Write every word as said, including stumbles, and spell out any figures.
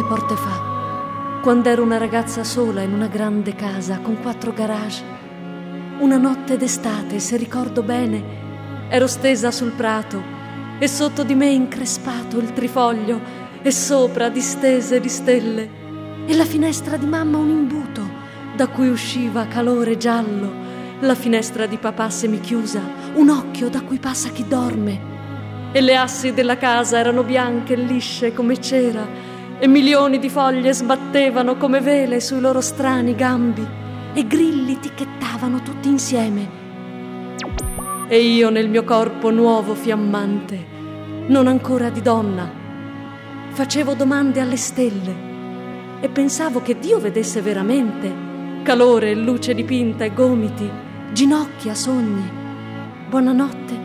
porte fa, quando ero una ragazza sola in una grande casa con quattro garage. Una notte d'estate, se ricordo bene, ero stesa sul prato e sotto di me increspato il trifoglio e sopra distese di stelle e la finestra di mamma un imbuto da cui usciva calore giallo, la finestra di papà semichiusa, un occhio da cui passa chi dorme. E le assi della casa erano bianche e lisce come cera e milioni di foglie sbattevano come vele sui loro strani gambi e grilli ticchettavano tutti insieme. E io nel mio corpo nuovo fiammante, non ancora di donna, facevo domande alle stelle e pensavo che Dio vedesse veramente calore e luce dipinta e gomiti, ginocchia, sogni. Buonanotte.